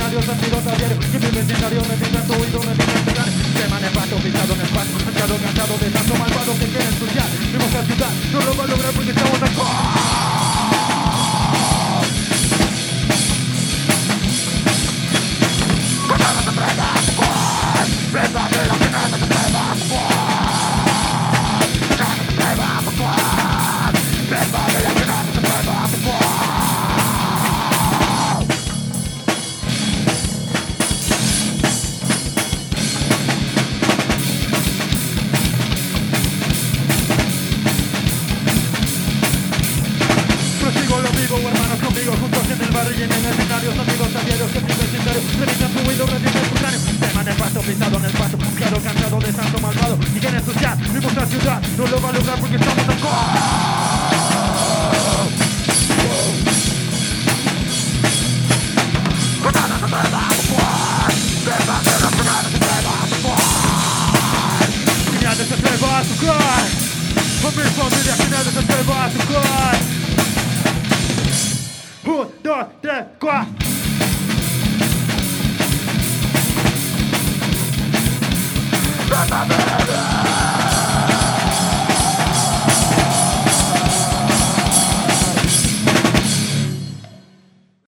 escenarios sentidos a diario, que mi vecindario repite tu oído, repite tu cara. Tema nefasto, pisado en el paso, cansado de tanto malvado que quiere ensuciar. Vimos la ciudad, no lo va a lograr porque estamos aquí. Hermanos conmigo, juntos en el barrio y en el escenario, amigos a diario, que mi vecindario revisan tu oído, repite tu cráneo. Tema nefasto, pisado en el paso, claro, cansado de tanto malvado y quiere ensuciar, vimos la ciudad, no lo va a lograr porque estamos tan Finales se va a tocar, con mi familia finales se va a tocar. 1, 2, 3, 4